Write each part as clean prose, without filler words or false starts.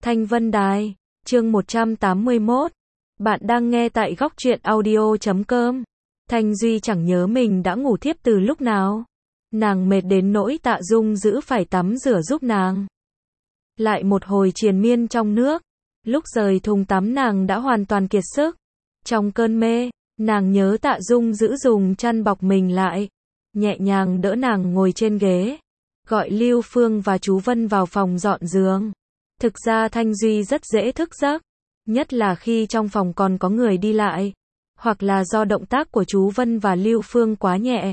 Thanh Vân Đài, chương 181. Bạn đang nghe tại góc truyện audio.com. Thanh Duy chẳng nhớ mình đã ngủ thiếp từ lúc nào. Nàng mệt đến nỗi Tạ Dung Dữ phải tắm rửa giúp nàng. Lại một hồi triền miên trong nước. Lúc rời thùng tắm nàng đã hoàn toàn kiệt sức. Trong cơn mê, nàng nhớ Tạ Dung Dữ dùng chăn bọc mình lại. Nhẹ nhàng đỡ nàng ngồi trên ghế. Gọi Lưu Phương và chú Vân vào phòng dọn giường. Thực ra Thanh Duy rất dễ thức giấc. Nhất là khi trong phòng còn có người đi lại. Hoặc là do động tác của chú Vân và Lưu Phương quá nhẹ.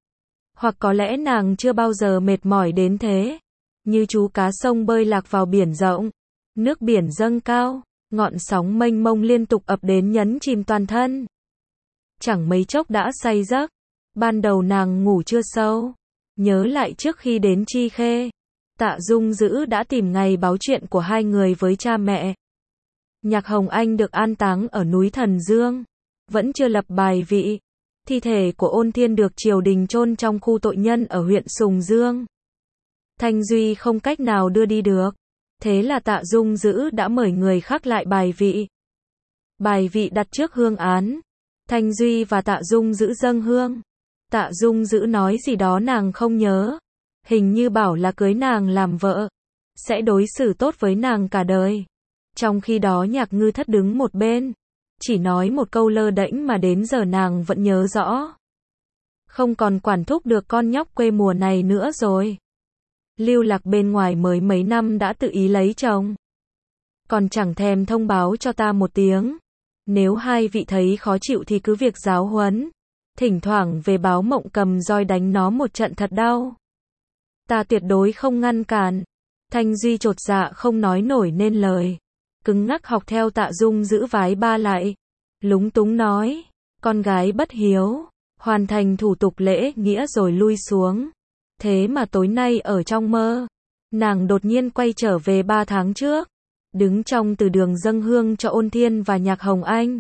Hoặc có lẽ nàng chưa bao giờ mệt mỏi đến thế. Như chú cá sông bơi lạc vào biển rộng. Nước biển dâng cao, ngọn sóng mênh mông liên tục ập đến nhấn chìm toàn thân. Chẳng mấy chốc đã say giấc. Ban đầu nàng ngủ chưa sâu. Nhớ lại trước khi đến Chi Khê, Tạ Dung Dữ đã tìm ngày báo chuyện của hai người với cha mẹ. Nhạc Hồng Anh được an táng ở núi Thần Dương, vẫn chưa lập bài vị. Thi thể của Ôn Thiên được triều đình chôn trong khu tội nhân ở huyện Sùng Dương. Thanh Duy không cách nào đưa đi được, thế là Tạ Dung Dữ đã mời người khắc lại bài vị. Bài vị đặt trước hương án. Thanh Duy và Tạ Dung Dữ dâng hương. Tạ Dung Dữ nói gì đó nàng không nhớ. Hình như bảo là cưới nàng làm vợ, sẽ đối xử tốt với nàng cả đời. Trong khi đó Nhạc Ngư Thất đứng một bên, chỉ nói một câu lơ đễnh mà đến giờ nàng vẫn nhớ rõ. Không còn quản thúc được con nhóc quê mùa này nữa rồi. Lưu Lạc bên ngoài mới mấy năm đã tự ý lấy chồng. Còn chẳng thèm thông báo cho ta một tiếng. Nếu hai vị thấy khó chịu thì cứ việc giáo huấn. Thỉnh thoảng về báo Mộng cầm roi đánh nó một trận thật đau. Ta tuyệt đối không ngăn cản. Thanh Duy chột dạ không nói nổi nên lời. Cứng ngắc học theo Tạ Dung Dữ vái ba lại. Lúng túng nói. Con gái bất hiếu. Hoàn thành thủ tục lễ nghĩa rồi lui xuống. Thế mà tối nay ở trong mơ, nàng đột nhiên quay trở về 3 tháng trước. Đứng trong từ đường dâng hương cho Ôn Thiên và Nhạc Hồng Anh.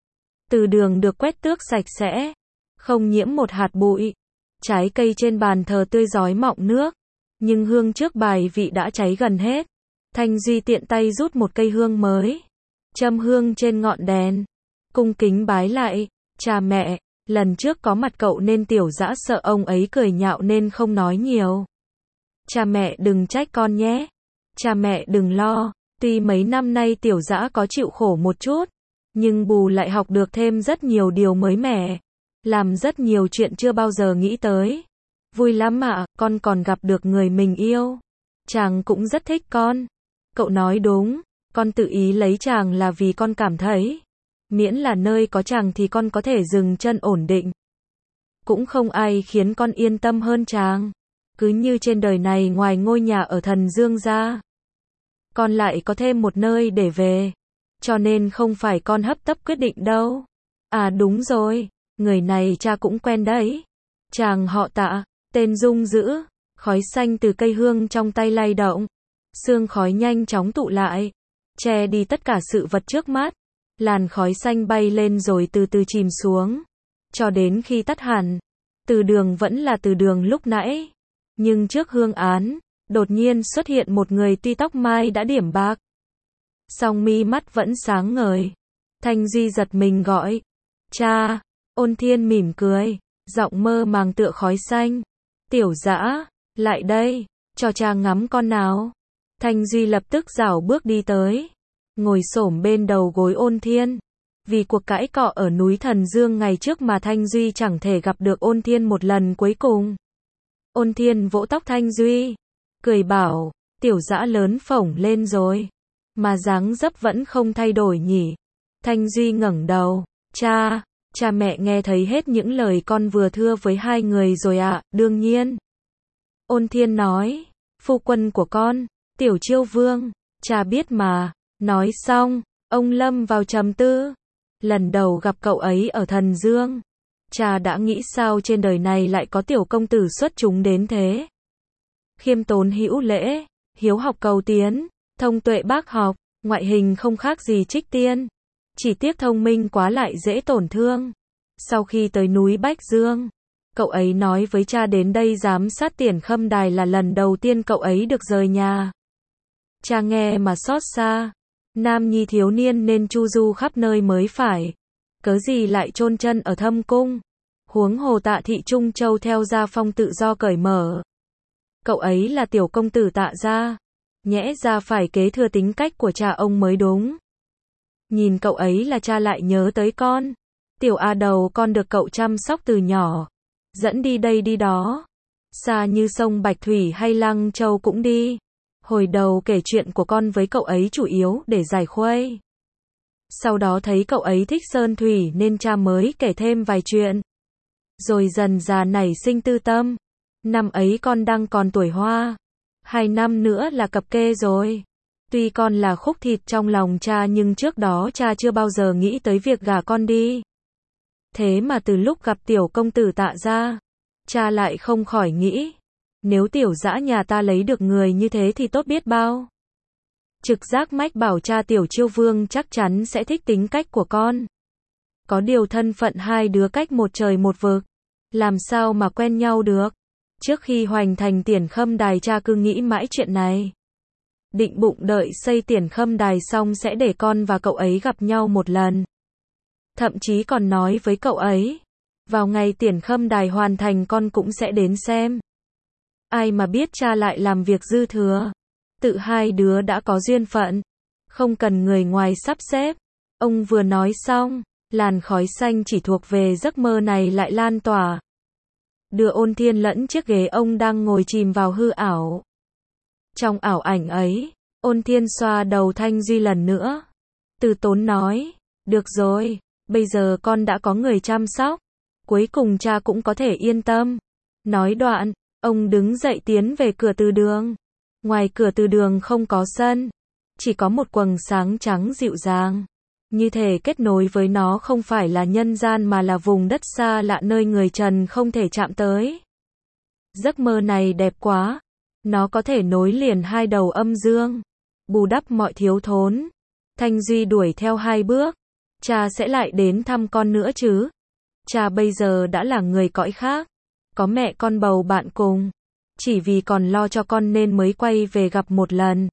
Từ đường được quét tước sạch sẽ, không nhiễm một hạt bụi. Trái cây trên bàn thờ tươi rói mọng nước. Nhưng hương trước bài vị đã cháy gần hết. Thanh Duy tiện tay rút một cây hương mới, châm hương trên ngọn đèn, cung kính bái lại. Cha mẹ, lần trước có mặt cậu nên Tiểu Dã sợ ông ấy cười nhạo nên không nói nhiều. Cha mẹ đừng trách con nhé. Cha mẹ đừng lo. Tuy mấy năm nay Tiểu Dã có chịu khổ một chút, nhưng bù lại học được thêm rất nhiều điều mới mẻ. Làm rất nhiều chuyện chưa bao giờ nghĩ tới. Vui lắm ạ, con còn gặp được người mình yêu. Chàng cũng rất thích con. Cậu nói đúng, con tự ý lấy chàng là vì con cảm thấy, miễn là nơi có chàng thì con có thể dừng chân ổn định. Cũng không ai khiến con yên tâm hơn chàng. Cứ như trên đời này ngoài ngôi nhà ở Thần Dương ra, con lại có thêm một nơi để về. Cho nên không phải con hấp tấp quyết định đâu. À đúng rồi, người này cha cũng quen đấy. Chàng họ Tạ, tên Dung Dữ. Khói xanh từ cây hương trong tay lay động. Sương khói nhanh chóng tụ lại, che đi tất cả sự vật trước mắt. Làn khói xanh bay lên rồi từ từ chìm xuống, cho đến khi tắt hẳn. Từ đường vẫn là từ đường lúc nãy, nhưng trước hương án, đột nhiên xuất hiện một người tuy tóc mai đã điểm bạc, song mi mắt vẫn sáng ngời. Thanh Duy giật mình gọi, cha. Ôn Thiên mỉm cười, giọng mơ màng tựa khói xanh. Tiểu Dã, lại đây, cho cha ngắm con nào. Thanh Duy lập tức rảo bước đi tới, ngồi xổm bên đầu gối Ôn Thiên. Vì cuộc cãi cọ ở núi Thần Dương ngày trước mà Thanh Duy chẳng thể gặp được Ôn Thiên một lần cuối cùng. Ôn Thiên vỗ tóc Thanh Duy, cười bảo, Tiểu Dã lớn phổng lên rồi, mà dáng dấp vẫn không thay đổi nhỉ. Thanh Duy ngẩng đầu, cha mẹ nghe thấy hết những lời con vừa thưa với hai người rồi ạ. Đương nhiên. Ôn Thiên nói, phu quân của con, Tiểu Chiêu Vương, cha biết mà. Nói xong, ông lâm vào trầm tư. Lần đầu gặp cậu ấy ở Thần Dương, cha đã nghĩ sao trên đời này lại có tiểu công tử xuất chúng đến thế. Khiêm tốn hữu lễ, hiếu học cầu tiến, thông tuệ bác học, ngoại hình không khác gì Trích Tiên. Chỉ tiếc thông minh quá lại dễ tổn thương. Sau khi tới núi Bách Dương, cậu ấy nói với cha đến đây giám sát Tiền Khâm Đài là lần đầu tiên cậu ấy được rời nhà. Cha nghe mà xót xa. Nam nhi thiếu niên nên chu du khắp nơi mới phải. Cớ gì lại chôn chân ở thâm cung. Huống hồ Tạ thị Trung Châu theo gia phong tự do cởi mở. Cậu ấy là tiểu công tử Tạ gia. Nhẽ ra phải kế thừa tính cách của cha ông mới đúng. Nhìn cậu ấy là cha lại nhớ tới con. Tiểu A đầu con được cậu chăm sóc từ nhỏ. Dẫn đi đây đi đó. Xa như sông Bạch Thủy hay Lăng Châu cũng đi. Hồi đầu kể chuyện của con với cậu ấy chủ yếu để giải khuây. Sau đó thấy cậu ấy thích sơn thủy nên cha mới kể thêm vài chuyện. Rồi dần dà nảy sinh tư tâm. Năm ấy con đang còn tuổi hoa. 2 năm nữa là cập kê rồi. Tuy con là khúc thịt trong lòng cha nhưng trước đó cha chưa bao giờ nghĩ tới việc gả con đi. Thế mà từ lúc gặp tiểu công tử Tạ gia, cha lại không khỏi nghĩ, nếu tiểu dã nhà ta lấy được người như thế thì tốt biết bao. Trực giác mách bảo cha tiểu Chiêu Vương chắc chắn sẽ thích tính cách của con. Có điều thân phận hai đứa cách một trời một vực, làm sao mà quen nhau được. Trước khi hoành thành Tiền Khâm Đài cha cứ nghĩ mãi chuyện này. Định bụng đợi xây Tiền Khâm Đài xong sẽ để con và cậu ấy gặp nhau một lần. Thậm chí còn nói với cậu ấy, vào ngày Tiền Khâm Đài hoàn thành con cũng sẽ đến xem. Ai mà biết cha lại làm việc dư thừa. Tự hai đứa đã có duyên phận, không cần người ngoài sắp xếp. Ông vừa nói xong, làn khói xanh chỉ thuộc về giấc mơ này lại lan tỏa. Đưa Ôn Thiên lẫn chiếc ghế ông đang ngồi chìm vào hư ảo. Trong ảo ảnh ấy, Ôn Thiên xoa đầu Thanh Duy lần nữa. Từ tốn nói, được rồi, bây giờ con đã có người chăm sóc. Cuối cùng cha cũng có thể yên tâm. Nói đoạn, ông đứng dậy tiến về cửa từ đường. Ngoài cửa từ đường không có sân, chỉ có một quầng sáng trắng dịu dàng. Như thể kết nối với nó không phải là nhân gian mà là vùng đất xa lạ nơi người trần không thể chạm tới. Giấc mơ này đẹp quá. Nó có thể nối liền hai đầu âm dương, bù đắp mọi thiếu thốn. Thanh Duy đuổi theo 2 bước. Cha sẽ lại đến thăm con nữa chứ? Cha bây giờ đã là người cõi khác. Có mẹ con bầu bạn cùng. Chỉ vì còn lo cho con nên mới quay về gặp một lần.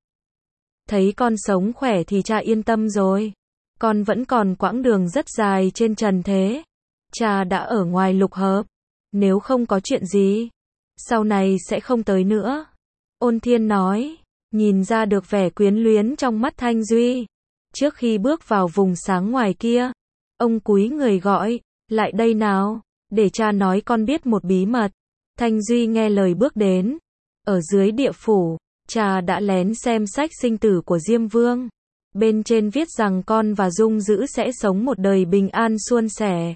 Thấy con sống khỏe thì cha yên tâm rồi. Con vẫn còn quãng đường rất dài trên trần thế. Cha đã ở ngoài lục hợp. Nếu không có chuyện gì, sau này sẽ không tới nữa. Ôn Thiên nói, nhìn ra được vẻ quyến luyến trong mắt Thanh Duy. Trước khi bước vào vùng sáng ngoài kia, ông cúi người gọi, lại đây nào, để cha nói con biết một bí mật. Thanh Duy nghe lời bước đến. Ở dưới địa phủ, cha đã lén xem sách sinh tử của Diêm Vương. Bên trên viết rằng con và Dung Dữ sẽ sống một đời bình an suôn sẻ.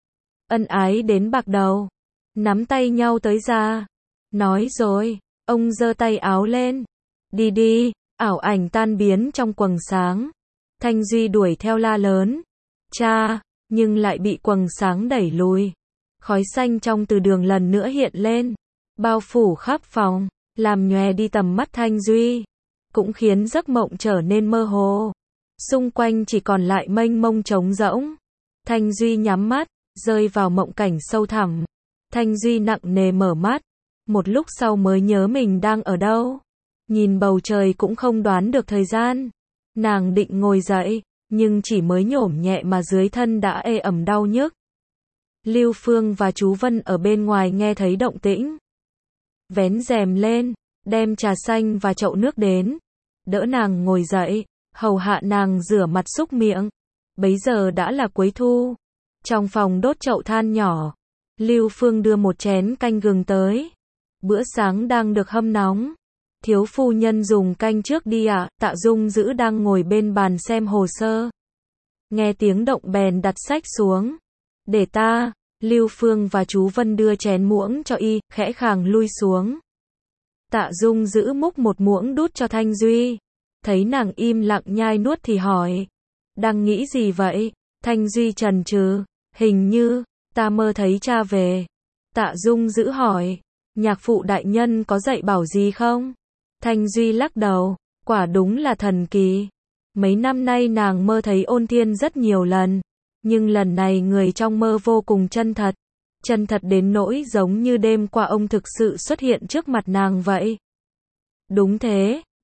Ân ái đến bạc đầu. Nắm tay nhau tới ra. Nói rồi, ông giơ tay áo lên. Đi đi, ảo ảnh tan biến trong quầng sáng. Thanh Duy đuổi theo la lớn. Cha, nhưng lại bị quầng sáng đẩy lùi. Khói xanh trong từ đường lần nữa hiện lên. Bao phủ khắp phòng, làm nhòe đi tầm mắt Thanh Duy. Cũng khiến giấc mộng trở nên mơ hồ. Xung quanh chỉ còn lại mênh mông trống rỗng. Thanh Duy nhắm mắt, rơi vào mộng cảnh sâu thẳm. Thanh Duy nặng nề mở mắt. Một lúc sau mới nhớ mình đang ở đâu. Nhìn bầu trời cũng không đoán được thời gian. Nàng định ngồi dậy, nhưng chỉ mới nhổm nhẹ mà dưới thân đã ê ẩm đau nhức. Lưu Phương và chú Vân ở bên ngoài nghe thấy động tĩnh. Vén rèm lên, đem trà xanh và chậu nước đến. Đỡ nàng ngồi dậy, hầu hạ nàng rửa mặt súc miệng. Bấy giờ đã là cuối thu. Trong phòng đốt chậu than nhỏ. Lưu Phương đưa một chén canh gừng tới. Bữa sáng đang được hâm nóng. Thiếu phu nhân dùng canh trước đi ạ. Tạ Dung Dữ đang ngồi bên bàn xem hồ sơ. Nghe tiếng động bèn đặt sách xuống. Để ta. Lưu Phương và chú Vân đưa chén muỗng cho y, khẽ khàng lui xuống. Tạ Dung Dữ múc một muỗng đút cho Thanh Duy. Thấy nàng im lặng nhai nuốt thì hỏi. Đang nghĩ gì vậy? Thanh Duy chần chừ. Hình như, ta mơ thấy cha về. Tạ Dung Dữ hỏi. Nhạc phụ đại nhân có dạy bảo gì không? Thanh Duy lắc đầu. Quả đúng là thần kỳ. Mấy năm nay nàng mơ thấy Ôn Thiên rất nhiều lần. Nhưng lần này người trong mơ vô cùng chân thật. Chân thật đến nỗi giống như đêm qua ông thực sự xuất hiện trước mặt nàng vậy. Đúng thế,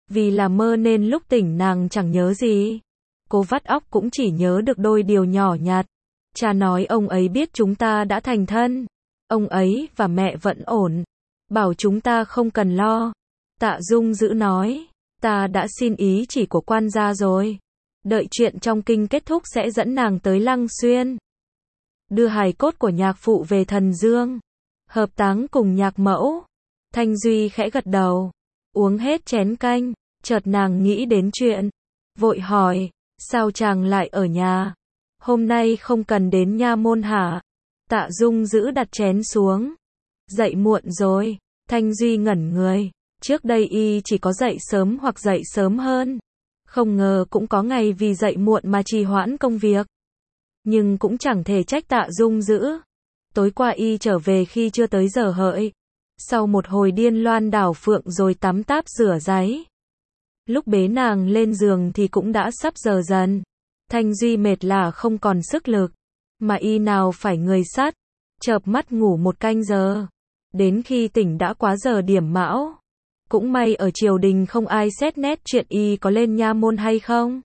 Vì là mơ nên lúc tỉnh nàng chẳng nhớ gì. Cô vắt óc cũng chỉ nhớ được đôi điều nhỏ nhặt. Cha nói ông ấy biết chúng ta đã thành thân. Ông ấy và mẹ vẫn ổn. Bảo chúng ta không cần lo. Tạ Dung Dữ nói, ta đã xin ý chỉ của quan gia rồi. Đợi chuyện trong kinh kết thúc sẽ dẫn nàng tới Lăng Xuyên. Đưa hài cốt của nhạc phụ về Thần Dương. Hợp táng cùng nhạc mẫu. Thanh Duy khẽ gật đầu. Uống hết chén canh. Chợt nàng nghĩ đến chuyện. Vội hỏi, sao chàng lại ở nhà? Hôm nay không cần đến nha môn hả? Tạ Dung Dữ đặt chén xuống. Dậy muộn rồi. Thanh Duy ngẩn người. Trước đây y chỉ có dậy sớm hoặc dậy sớm hơn. Không ngờ cũng có ngày vì dậy muộn mà trì hoãn công việc. Nhưng cũng chẳng thể trách Tạ Dung Dữ. Tối qua y trở về khi chưa tới giờ hợi. Sau một hồi điên loan đảo phượng rồi tắm táp rửa ráy. Lúc bế nàng lên giường thì cũng đã sắp giờ dần. Thanh Duy mệt lả không còn sức lực. Mà y nào phải người sắt. Chợp mắt ngủ một canh giờ. Đến khi tỉnh đã quá giờ điểm mão. Cũng may ở triều đình không ai xét nét chuyện y có lên nha môn hay không.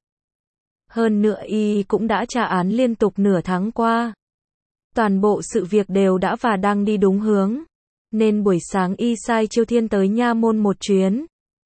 Hơn nữa y cũng đã tra án liên tục nửa tháng qua. Toàn bộ sự việc đều đã và đang đi đúng hướng. Nên buổi sáng y sai Chiêu Thiên tới nha môn một chuyến.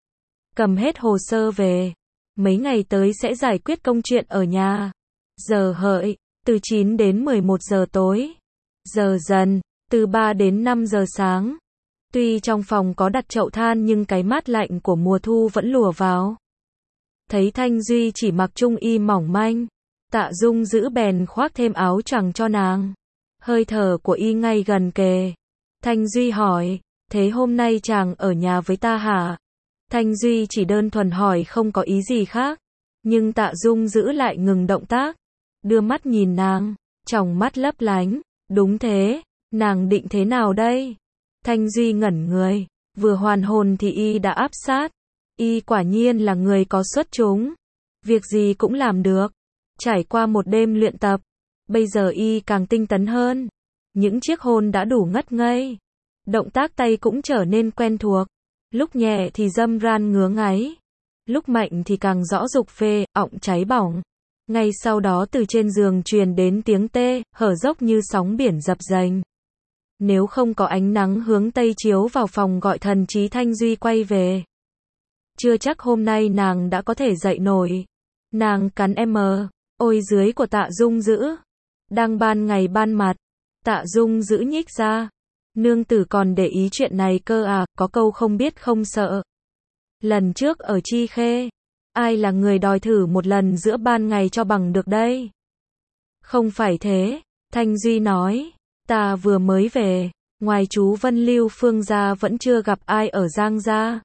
Cầm hết hồ sơ về. Mấy ngày tới sẽ giải quyết công chuyện ở nhà. Giờ hợi, từ 9 đến 11 giờ tối. Giờ dần, từ 3 đến 5 giờ sáng. Tuy trong phòng có đặt chậu than nhưng cái mát lạnh của mùa thu vẫn lùa vào. Thấy Thanh Duy chỉ mặc trung y mỏng manh. Tạ Dung Dữ bèn khoác thêm áo choàng cho nàng. Hơi thở của y ngay gần kề. Thanh Duy hỏi, thế hôm nay chàng ở nhà với ta hả? Thanh Duy chỉ đơn thuần hỏi không có ý gì khác. Nhưng Tạ Dung Dữ lại ngừng động tác. Đưa mắt nhìn nàng, tròng mắt lấp lánh. Đúng thế, nàng định thế nào đây? Thanh Duy ngẩn người, vừa hoàn hồn thì y đã áp sát. Y quả nhiên là người có xuất chúng. Việc gì cũng làm được. Trải qua một đêm luyện tập, bây giờ y càng tinh tấn hơn. Những chiếc hôn đã đủ ngất ngây. Động tác tay cũng trở nên quen thuộc. Lúc nhẹ thì dâm ran ngứa ngáy. Lúc mạnh thì càng rõ dục phê, ọng cháy bỏng. Ngay sau đó từ trên giường truyền đến tiếng tê, hở dốc như sóng biển dập dềnh. Nếu không có ánh nắng hướng tây chiếu vào phòng gọi thần trí Thanh Duy quay về. Chưa chắc hôm nay nàng đã có thể dậy nổi. Nàng cắn ôi dưới của Tạ Dung Dữ. Đang ban ngày ban mặt. Tạ Dung Dữ nhích ra. Nương tử còn để ý chuyện này cơ à, có câu không biết không sợ. Lần trước ở Chi Khê, ai là người đòi thử một lần giữa ban ngày cho bằng được đây? Không phải thế, Thanh Duy nói, ta vừa mới về, ngoài chú Vân Lưu Phương gia vẫn chưa gặp ai ở Giang gia.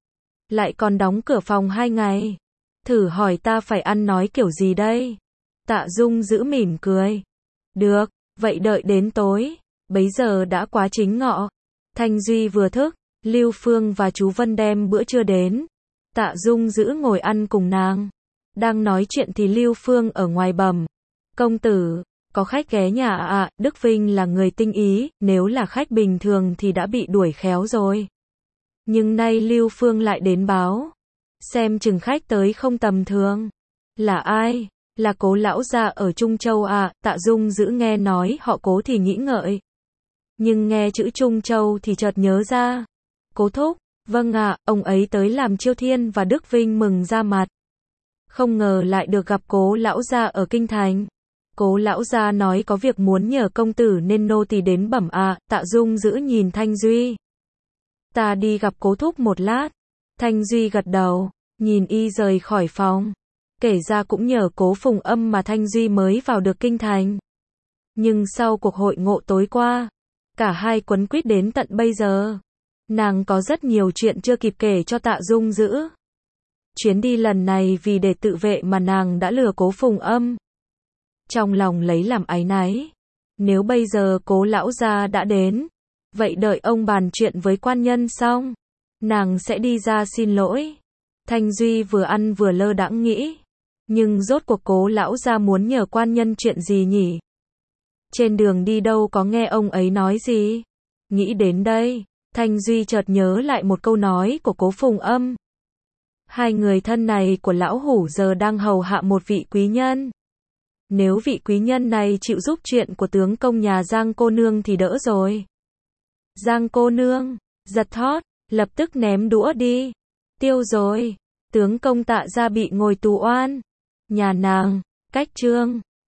Lại còn đóng cửa phòng 2 ngày. Thử hỏi ta phải ăn nói kiểu gì đây? Tạ Dung Dữ mỉm cười. Được, vậy đợi đến tối. Bấy giờ đã quá chính ngọ. Thanh Duy vừa thức, Lưu Phương và chú Vân đem bữa trưa đến. Tạ Dung Dữ ngồi ăn cùng nàng. Đang nói chuyện thì Lưu Phương ở ngoài bẩm. Công tử, có khách ghé nhà ạ, Đức Vinh là người tinh ý, nếu là khách bình thường thì đã bị đuổi khéo rồi. Nhưng nay Lưu Phương lại đến báo. Xem chừng khách tới không tầm thường. Là ai? Là Cố lão gia ở Trung Châu à? Tạ Dung Dữ nghe nói họ Cố thì nghĩ ngợi. Nhưng nghe chữ Trung Châu thì chợt nhớ ra. Cố thúc, vâng ạ, ông ấy tới làm Chiêu Thiên và Đức Vinh mừng ra mặt. Không ngờ lại được gặp Cố lão gia ở kinh thành. Cố lão gia nói có việc muốn nhờ công tử nên nô tỳ đến bẩm ạ. Tạ Dung Dữ nhìn Thanh Duy. Ta đi gặp Cố thúc một lát. Thanh Duy gật đầu, nhìn y rời khỏi phòng. Kể ra cũng nhờ Cố Phùng Âm mà Thanh Duy mới vào được kinh thành. Nhưng sau cuộc hội ngộ tối qua, cả hai quấn quýt đến tận bây giờ. Nàng có rất nhiều chuyện chưa kịp kể cho Tạ Dung Dữ. Chuyến đi lần này vì để tự vệ mà nàng đã lừa Cố Phùng Âm. Trong lòng lấy làm áy náy. Nếu bây giờ Cố lão gia đã đến, vậy đợi ông bàn chuyện với quan nhân xong, nàng sẽ đi ra xin lỗi. Thanh Duy vừa ăn vừa lơ đãng nghĩ. Nhưng rốt cuộc Cố lão gia muốn nhờ quan nhân chuyện gì nhỉ? Trên đường đi đâu có nghe ông ấy nói gì? Nghĩ đến đây, Thanh Duy chợt nhớ lại một câu nói của Cố Phùng Âm. Hai người thân này của lão hủ giờ đang hầu hạ một vị quý nhân. Nếu vị quý nhân này chịu giúp chuyện của tướng công nhà Giang cô nương thì đỡ rồi. Giang cô nương, giật thót, lập tức ném đũa đi. Tiêu rồi, tướng công Tạ gia bị ngồi tù oan. Nhà nàng, cách chương